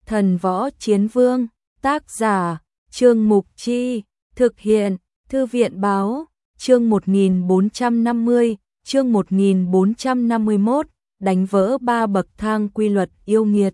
Thần Võ Chiến Vương, tác giả, Trương Mục Chi, thực hiện, Thư viện Báo, chương 1450, chương 1451, đánh vỡ 3 bậc thang quy luật yêu nghiệt.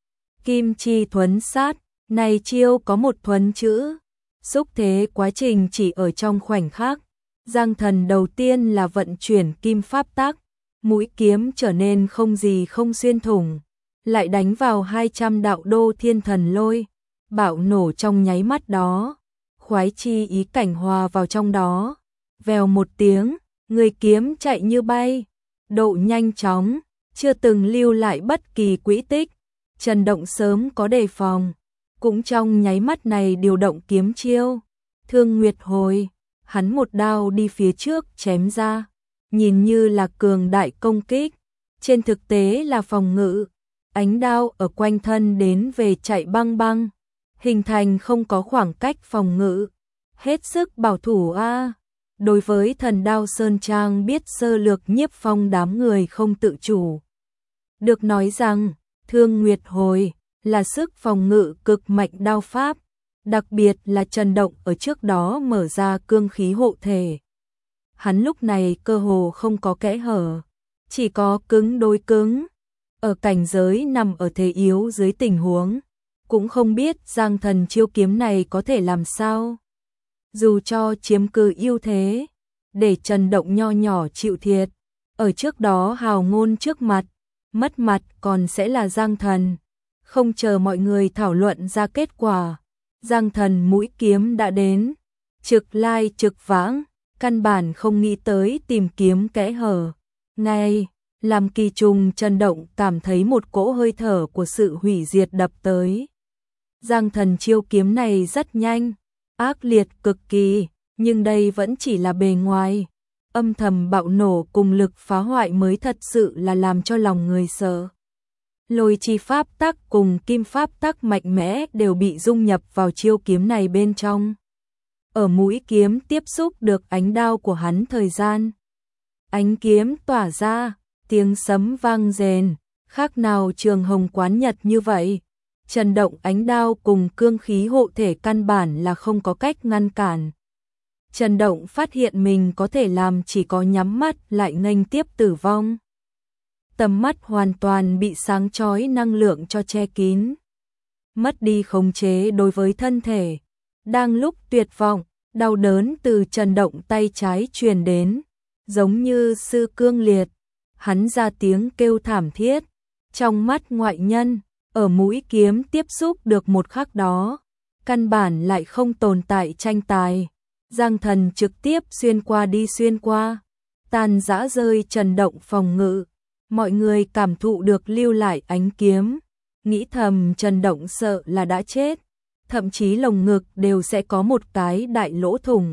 Kim chi thuấn sát, này chiêu có một thuấn chữ, xúc thế quá trình chỉ ở trong khoảnh khắc. Giang Thần đầu tiên là vận chuyển kim pháp tắc, mũi kiếm trở nên không gì không xuyên thủng, lại đánh vào 200 đạo đô thiên thần lôi, bạo nổ trong nháy mắt đó, khoái chi ý cảnh hòa vào trong đó, vèo một tiếng, người kiếm chạy như bay, độ nhanh chóng, chưa từng lưu lại bất kỳ quỹ tích. Trần Động sớm có đề phòng, cũng trong nháy mắt này điều động kiếm chiêu, Thương Nguyệt Hồi, hắn một đao đi phía trước chém ra, nhìn như là cường đại công kích, trên thực tế là phòng ngự, ánh đao ở quanh thân đến về chạy băng băng, hình thành không có khoảng cách phòng ngự, hết sức bảo thủ a. Đối với Thần Đao Sơn Trang biết sơ lược nhiếp phong đám người không tự chủ. Được nói rằng, Thương Nguyệt Hồi là sức phòng ngự cực mạnh đao pháp, đặc biệt là Trần Động ở trước đó mở ra cương khí hộ thể. Hắn lúc này cơ hồ không có kẽ hở, chỉ có cứng đối cứng. Ở cảnh giới nằm ở thế yếu dưới tình huống, cũng không biết Giang Thần chiêu kiếm này có thể làm sao. Dù cho chiếm cứ ưu thế, để Trần Động nho nhỏ chịu thiệt, ở trước đó hào ngôn trước mặt, mất mặt còn sẽ là Giang Thần. Không chờ mọi người thảo luận ra kết quả, Giang Thần mũi kiếm đã đến, trực lai trực vãng, căn bản không nghĩ tới tìm kiếm kẽ hở. Ngay, làm kỳ trùng Trần Động cảm thấy một cỗ hơi thở của sự hủy diệt đập tới. Giang Thần chiêu kiếm này rất nhanh, ác liệt cực kỳ, nhưng đây vẫn chỉ là bề ngoài. Âm thầm bạo nổ cùng lực phá hoại mới thật sự là làm cho lòng người sợ. Lôi chi pháp tắc cùng kim pháp tắc mạnh mẽ đều bị dung nhập vào chiêu kiếm này bên trong. Ở mũi kiếm tiếp xúc được ánh đao của hắn thời gian. Ánh kiếm tỏa ra, tiếng sấm vang rền, khác nào trường hồng quán nhật như vậy. Trần Động ánh đao cùng cương khí hộ thể căn bản là không có cách ngăn cản. Trần Động phát hiện mình có thể làm chỉ có nhắm mắt lại nghênh tiếp tử vong. Tầm mắt hoàn toàn bị sáng chói năng lượng cho che kín. Mất đi khống chế đối với thân thể. Đang lúc tuyệt vọng, đau đớn từ Trần Động tay trái truyền đến, giống như sư cương liệt. Hắn ra tiếng kêu thảm thiết, trong mắt ngoại nhân, ở mũi kiếm tiếp xúc được một khắc đó, căn bản lại không tồn tại tranh tài. Giang Thần trực tiếp xuyên qua đi xuyên qua, tàn rã rơi Trần Động phòng ngự. Mọi người cảm thụ được lưu lại ánh kiếm, nghĩ thầm Trần Động sợ là đã chết, thậm chí lồng ngực đều sẽ có một cái đại lỗ thủng.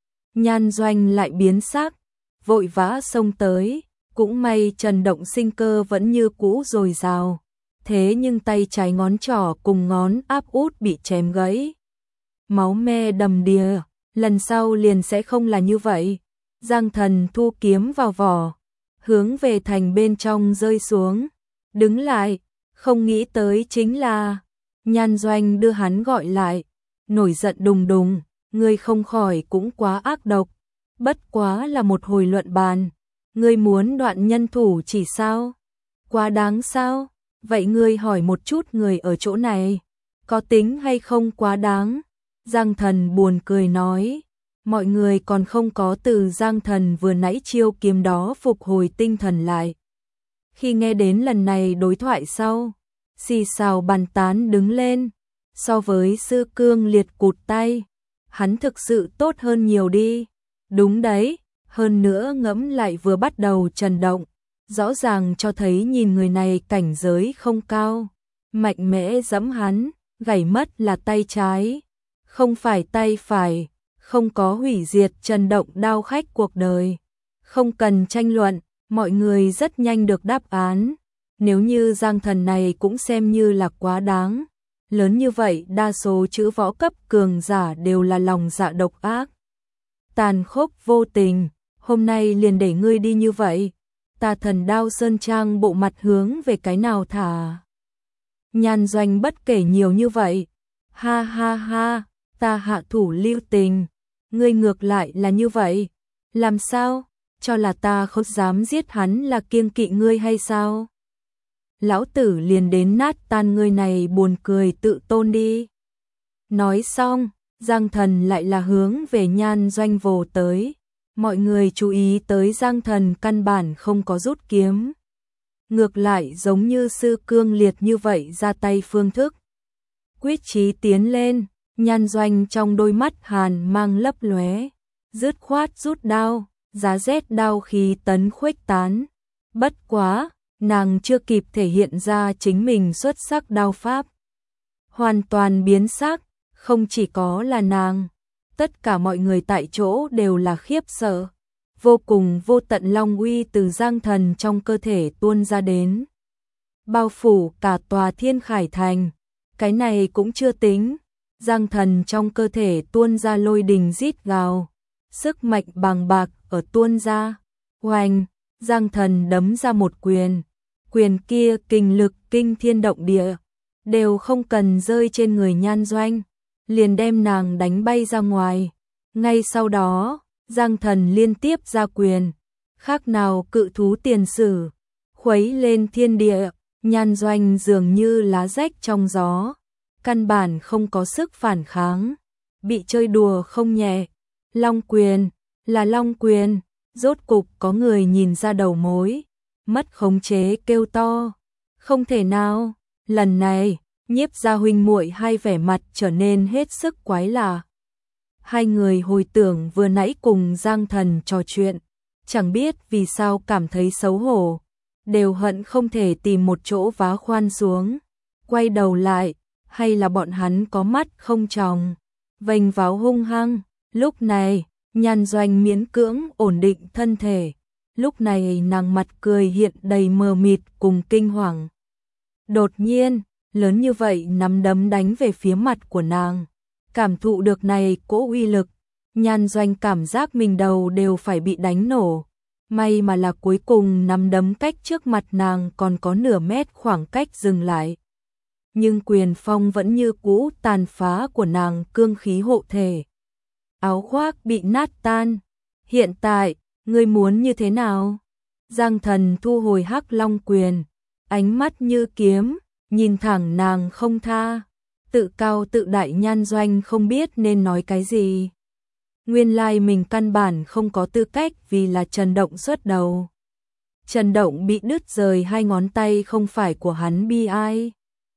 Nhan Doanh lại biến sắc, vội vã xông tới, cũng may Trần Động sinh cơ vẫn như cũ dồi dào, thế nhưng tay trái ngón trỏ cùng ngón áp út bị chém gãy. Máu me đầm đìa, lần sau liền sẽ không là như vậy. Giang Thần thu kiếm vào vỏ, hướng về thành bên trong rơi xuống, đứng lại, không nghĩ tới chính là Nhan Doanh đưa hắn gọi lại, nổi giận đùng đùng, ngươi không khỏi cũng quá ác độc, bất quá là một hồi luận bàn, ngươi muốn đoạn nhân thủ chỉ sao? Quá đáng sao? Vậy ngươi hỏi một chút người ở chỗ này, có tính hay không quá đáng? Giang Thần buồn cười nói. Mọi người còn không có từ Giang Thần vừa nãy chiêu kiếm đó phục hồi tinh thần lại. Khi nghe đến lần này đối thoại sau, xì xào bàn tán đứng lên, so với sư cương liệt cụt tay, hắn thực sự tốt hơn nhiều đi. Đúng đấy, hơn nữa ngẫm lại vừa bắt đầu Trần Động, rõ ràng cho thấy nhìn người này cảnh giới không cao, mạnh mẽ giẫm hắn, gãy mất là tay trái, không phải tay phải. Không có hủy diệt Trần Động đao khách cuộc đời. Không cần tranh luận, mọi người rất nhanh được đáp án. Nếu như Giang Thần này cũng xem như là quá đáng. Lớn như vậy đa số chữ võ cấp cường giả đều là lòng dạ độc ác. Tàn khốc vô tình, hôm nay liền để ngươi đi như vậy. Ta Thần Đao Sơn Trang bộ mặt hướng về cái nào thả. Nhan Doanh bất kể nhiều như vậy. Ha ha ha, ta hạ thủ lưu tình. Ngươi ngược lại là như vậy. Làm sao? Cho là ta không dám giết hắn là kiêng kỵ ngươi hay sao? Lão tử liền đến nát tan ngươi này buồn cười tự tôn đi. Nói xong, Giang Thần lại là hướng về Nhan Doanh vồ tới. Mọi người chú ý tới Giang Thần căn bản không có rút kiếm. Ngược lại giống như sư cương liệt như vậy ra tay phương thức. Quyết chí tiến lên, Nhan Doanh trong đôi mắt hàn mang lấp lóe, dứt khoát rút đao, giá rét đao khí tấn khuếch tán. Bất quá, nàng chưa kịp thể hiện ra chính mình xuất sắc đao pháp. Hoàn toàn biến sắc, không chỉ có là nàng, tất cả mọi người tại chỗ đều là khiếp sợ. Vô cùng vô tận long uy từ Giang Thần trong cơ thể tuôn ra đến. Bao phủ cả tòa Thiên Khải Thành. Cái này cũng chưa tính. Giang Thần trong cơ thể tuôn ra lôi đình rít gào. Sức mạnh bàng bạc ở tuôn ra. Oanh, Giang Thần đấm ra một quyền. Quyền kia kình lực kinh thiên động địa. Đều không cần rơi trên người Nhan Doanh. Liền đem nàng đánh bay ra ngoài. Ngay sau đó, Giang Thần liên tiếp ra quyền, khác nào cự thú tiền sử, khuấy lên thiên địa. Nhan Doanh dường như lá rách trong gió, căn bản không có sức phản kháng, bị chơi đùa không nhẹ. Long quyền, là long quyền, rốt cục có người nhìn ra đầu mối, mất khống chế kêu to, không thể nào. Lần này, Nhiếp gia huynh muội hai vẻ mặt trở nên hết sức quái lạ. Hai người hồi tưởng vừa nãy cùng Giang Thần trò chuyện, chẳng biết vì sao cảm thấy xấu hổ, đều hận không thể tìm một chỗ vá khoan xuống, quay đầu lại, hay là bọn hắn có mắt không tròng, vênh váo hung hăng. Lúc này, Nhan Doanh miễn cưỡng ổn định thân thể, lúc này nàng mặt cười hiện đầy mờ mịt cùng kinh hoàng. Đột nhiên, lớn như vậy nắm đấm đánh về phía mặt của nàng. Cảm thụ được này cỗ uy lực, Nhan Doanh cảm giác mình đầu đều phải bị đánh nổ. May mà là cuối cùng nắm đấm cách trước mặt nàng còn có nửa mét khoảng cách dừng lại. Nhưng quyền phong vẫn như cũ tàn phá của nàng cương khí hộ thể. Áo khoác bị nát tan. Hiện tại, ngươi muốn như thế nào? Giang Thần thu hồi hắc long quyền, ánh mắt như kiếm, nhìn thẳng nàng không tha. Tự cao tự đại Nhan Doanh không biết nên nói cái gì. Nguyên lai mình căn bản không có tư cách vì là Trần Động xuất đầu. Trần Động bị đứt rời hai ngón tay không phải của hắn bi ai,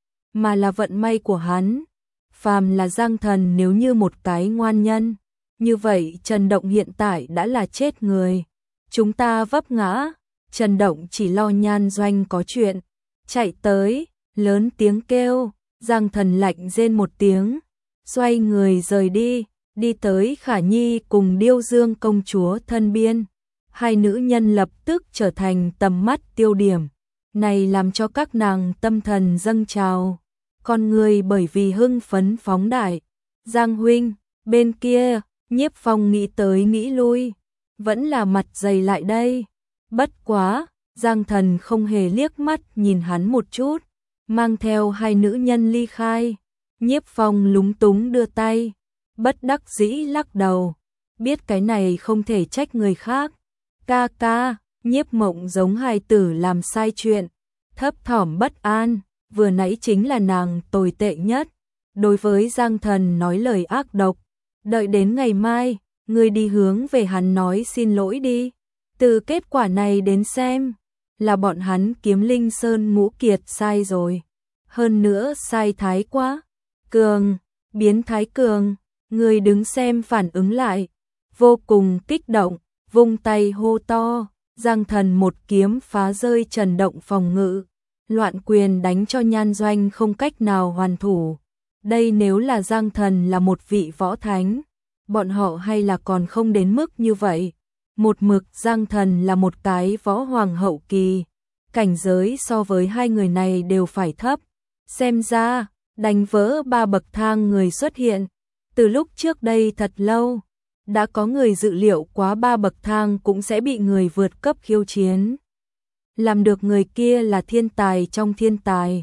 mà là vận may của hắn. Phàm là Giang Thần nếu như một cái ngoan nhân, như vậy Trần Động hiện tại đã là chết người. Chúng ta vấp ngã, Trần Động chỉ lo Nhan Doanh có chuyện, chạy tới, lớn tiếng kêu. Giang Thần lạnh rên một tiếng, xoay người rời đi, đi tới Khả Nhi cùng Điêu Dương công chúa thân biên. Hai nữ nhân lập tức trở thành tầm mắt tiêu điểm, này làm cho các nàng tâm thần dâng trào, con người bởi vì hưng phấn phóng đại. Giang huynh, bên kia, Nhiếp Phong nghĩ tới nghĩ lui, vẫn là mặt dày lại đây. Bất quá, Giang Thần không hề liếc mắt nhìn hắn một chút, mang theo hai nữ nhân ly khai. Nhiếp Phong lúng túng đưa tay, bất đắc dĩ lắc đầu, biết cái này không thể trách người khác. Ca ca, Nhiếp Mộng giống hài tử làm sai chuyện, thấp thỏm bất an, vừa nãy chính là nàng tồi tệ nhất, đối với Giang Thần nói lời ác độc. Đợi đến ngày mai, ngươi đi hướng về hắn nói xin lỗi đi. Từ kết quả này đến xem, là bọn hắn Kiếm Linh Sơn Ngũ Kiệt sai rồi. Hơn nữa sai thái quá. Cường, biến thái cường, người đứng xem phản ứng lại. Vô cùng kích động, vung tay hô to. Giang Thần một kiếm phá rơi Trần Động phòng ngự. Loạn quyền đánh cho Nhan Doanh không cách nào hoàn thủ. Đây nếu là Giang Thần là một vị võ thánh, bọn họ hay là còn không đến mức như vậy. Một mực Giang Thần là một cái võ hoàng hậu kỳ, cảnh giới so với hai người này đều phải thấp. Xem ra, đánh vỡ 3 bậc thang người xuất hiện. Từ lúc trước đây thật lâu, đã có người dự liệu quá 3 bậc thang cũng sẽ bị người vượt cấp khiêu chiến. Làm được người kia là thiên tài trong thiên tài.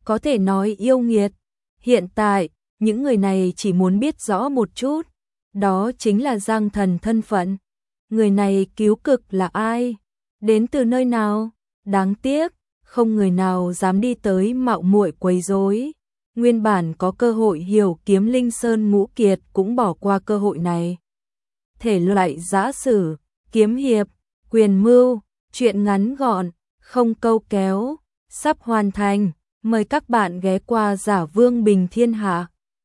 có thể nói yêu nghiệt. Hiện tại, những người này chỉ muốn biết rõ một chút, đó chính là Giang Thần thân phận. Người này cứu cực là ai? Đến từ nơi nào? Đáng tiếc, không người nào dám đi tới mạo muội quấy rối. Nguyên bản có cơ hội hiểu Kiếm Linh Sơn Ngũ Kiệt cũng bỏ qua cơ hội này. Thể loại giã sử, kiếm hiệp, quyền mưu, truyện ngắn gọn, không câu kéo, sắp hoàn thành. Mời các bạn ghé qua Giả Vương Bình Thiên Hạ.